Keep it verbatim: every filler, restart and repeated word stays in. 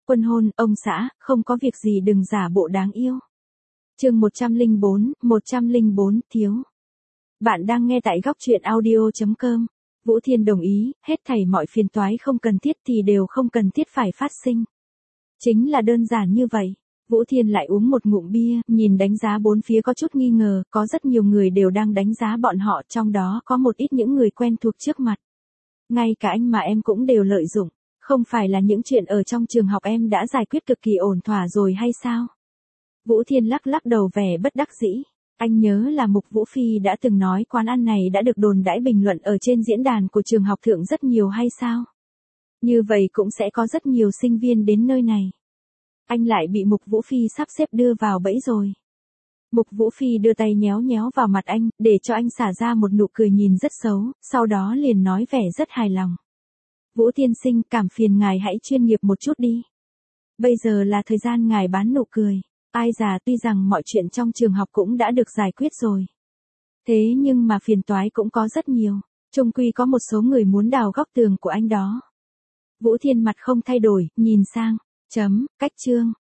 Quân hôn, ông xã, không có việc gì đừng giả bộ đáng yêu. Chương một trăm lẻ bốn, một trăm lẻ bốn, thiếu. Bạn đang nghe tại góc truyện audio chấm com. Vũ Thiên đồng ý, hết thảy mọi phiền toái không cần thiết thì đều không cần thiết phải phát sinh. Chính là đơn giản như vậy. Vũ Thiên lại uống một ngụm bia, nhìn đánh giá bốn phía có chút nghi ngờ, có rất nhiều người đều đang đánh giá bọn họ, trong đó có một ít những người quen thuộc trước mặt. Ngay cả anh mà em cũng đều lợi dụng, không phải là những chuyện ở trong trường học em đã giải quyết cực kỳ ổn thỏa rồi hay sao? Vũ Thiên lắc lắc đầu vẻ bất đắc dĩ. Anh nhớ là Mục Vũ Phi đã từng nói quán ăn này đã được đồn đãi bình luận ở trên diễn đàn của trường học thượng rất nhiều hay sao? Như vậy cũng sẽ có rất nhiều sinh viên đến nơi này. Anh lại bị Mục Vũ Phi sắp xếp đưa vào bẫy rồi. Mục Vũ Phi đưa tay nhéo nhéo vào mặt anh, để cho anh xả ra một nụ cười nhìn rất xấu, sau đó liền nói vẻ rất hài lòng. Vũ Tiên sinh, cảm phiền ngài hãy chuyên nghiệp một chút đi. Bây giờ là thời gian ngài bán nụ cười. Ai già, tuy rằng mọi chuyện trong trường học cũng đã được giải quyết rồi. Thế nhưng mà phiền toái cũng có rất nhiều. Chung quy có một số người muốn đào góc tường của anh đó. Vũ Thiên mặt không thay đổi, nhìn sang. Chấm, cách chương.